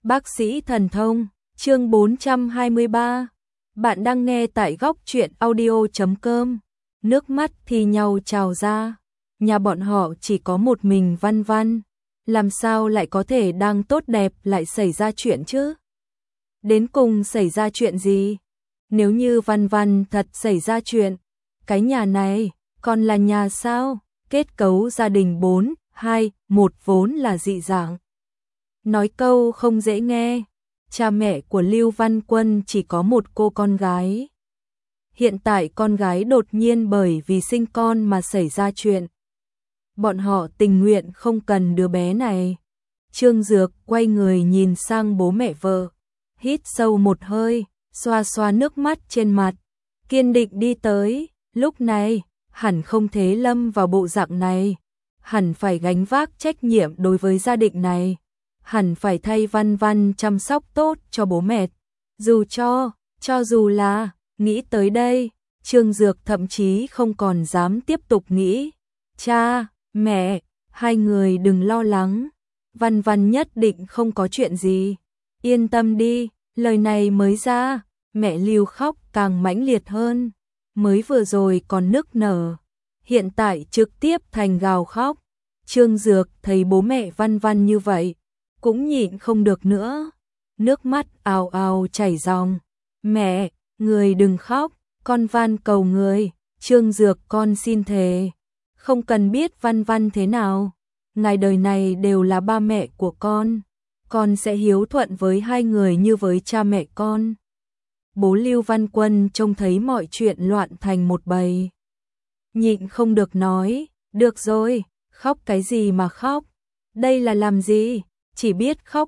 Bác sĩ thần thông, chương 423. Bạn đang nghe tại góc truyện audio.com. Nước mắt thì nhau trào ra. Nhà bọn họ chỉ có một mình Văn Văn. Làm sao lại có thể đang tốt đẹp lại xảy ra chuyện chứ? Đến cùng xảy ra chuyện gì? Nếu như Văn Văn thật xảy ra chuyện, cái nhà này còn là nhà sao? Kết cấu gia đình 4, 2, 1 vốn là dị dạng. Nói câu không dễ nghe, cha mẹ của Lưu Văn Quân chỉ có một cô con gái. Hiện tại con gái đột nhiên bởi vì sinh con mà xảy ra chuyện. Bọn họ tình nguyện không cần đứa bé này. Trương Dược quay người nhìn sang bố mẹ vợ, hít sâu một hơi, xoa xoa nước mắt trên mặt, kiên định đi tới. Lúc này, hẳn không thể lâm vào bộ dạng này, hẳn phải gánh vác trách nhiệm đối với gia đình này, hẳn phải thay Văn Văn chăm sóc tốt cho bố mẹ. Cho dù là, nghĩ tới đây, Trương Dược thậm chí không còn dám tiếp tục nghĩ. Cha, mẹ, hai người đừng lo lắng, Văn Văn nhất định không có chuyện gì, yên tâm đi. Lời này mới ra, mẹ Lưu khóc càng mãnh liệt hơn, mới vừa rồi còn nức nở, hiện tại trực tiếp thành gào khóc. Trương Dược thấy bố mẹ Văn Văn như vậy, cũng nhịn không được nữa, nước mắt ào ào chảy ròng. Mẹ, người đừng khóc, con van cầu người. Trương Dược, con xin thề, không cần biết Văn Văn thế nào, ngày đời này đều là ba mẹ của con sẽ hiếu thuận với hai người như với cha mẹ con. Bố Lưu Văn Quân trông thấy mọi chuyện loạn thành một bầy, nhịn không được nói, được rồi, khóc cái gì mà khóc, đây là làm gì, chỉ biết khóc.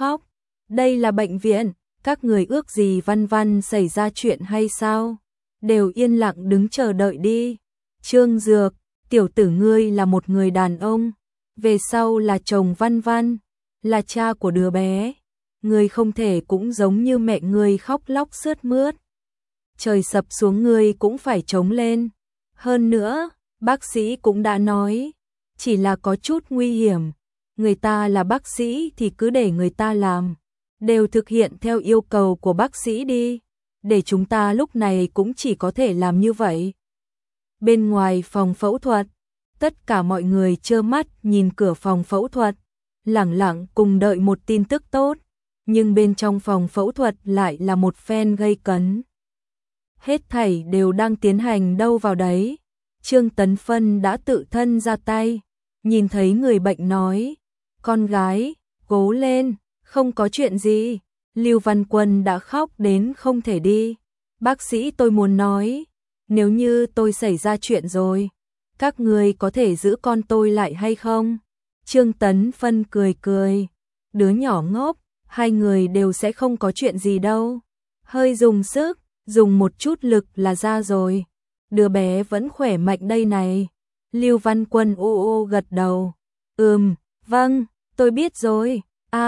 Đây là bệnh viện, các người ước gì Văn Văn xảy ra chuyện hay sao? Đều yên lặng đứng chờ đợi đi. Trương Dược, tiểu tử ngươi là một người đàn ông, về sau là chồng Văn Văn, là cha của đứa bé, ngươi không thể cũng giống như mẹ ngươi khóc lóc sướt mướt. Trời sập xuống ngươi cũng phải chống lên. Hơn nữa, bác sĩ cũng đã nói, chỉ là có chút nguy hiểm, người ta là bác sĩ thì cứ để người ta làm, đều thực hiện theo yêu cầu của bác sĩ đi, để chúng ta lúc này cũng chỉ có thể làm như vậy. Bên ngoài phòng phẫu thuật, tất cả mọi người trơ mắt nhìn cửa phòng phẫu thuật, lẳng lặng cùng đợi một tin tức tốt, nhưng bên trong phòng phẫu thuật lại là một phen gây cấn. Hết thảy đều đang tiến hành đâu vào đấy. Trương Tấn Phân đã tự thân ra tay, nhìn thấy người bệnh nói, con gái, cố lên, không có chuyện gì. Lưu Văn Quân đã khóc đến không thể đi. Bác sĩ, tôi muốn nói, nếu như tôi xảy ra chuyện rồi, các người có thể giữ con tôi lại hay không? Trương Tấn Phân cười, đứa nhỏ ngốc, hai người đều sẽ không có chuyện gì đâu. Hơi dùng sức, dùng một chút lực là ra rồi. Đứa bé vẫn khỏe mạnh đây này. Lưu Văn Quân ô gật đầu. Vâng, tôi biết rồi.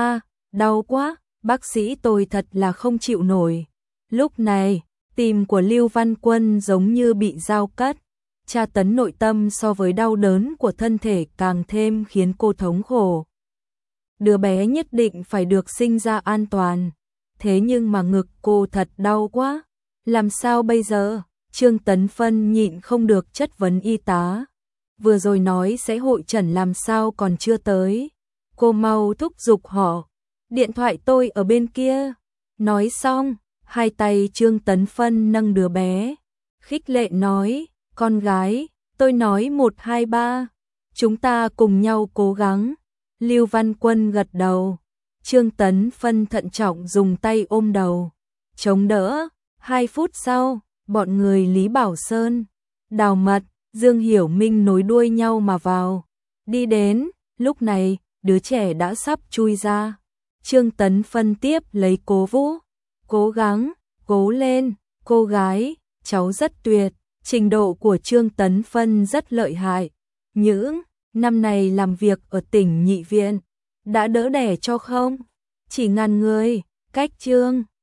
Đau quá, bác sĩ, tôi thật là không chịu nổi. Lúc này, tim của Lưu Văn Quân giống như bị dao cắt. Tra tấn nội tâm so với đau đớn của thân thể càng thêm khiến cô thống khổ. Đứa bé nhất định phải được sinh ra an toàn. Thế nhưng mà ngực cô thật đau quá. Làm sao bây giờ? Trương Tấn Phân nhịn không được chất vấn y tá. Vừa rồi nói sẽ hội chẩn làm sao còn chưa tới. Cô mau thúc giục họ. Điện thoại tôi ở bên kia. Nói xong, hai tay Trương Tấn Phân nâng đứa bé, khích lệ nói, con gái, tôi nói 1, 2, 3, chúng ta cùng nhau cố gắng. Lưu Văn Quân gật đầu. Trương Tấn Phân thận trọng dùng tay ôm đầu, chống đỡ. 2 phút sau, bọn người Lý Bảo Sơn, Đào Mật, Dương Hiểu Minh nối đuôi nhau mà vào. Đi đến, lúc này, đứa trẻ đã sắp chui ra. Trương Tấn Phân tiếp lấy cố vũ. Cố gắng, cố lên, cô gái, cháu rất tuyệt. Trình độ của Trương Tấn Phân rất lợi hại. Những năm này làm việc ở tỉnh Nhị Viện, đã đỡ đẻ cho không? Chỉ ngàn người, cách Trương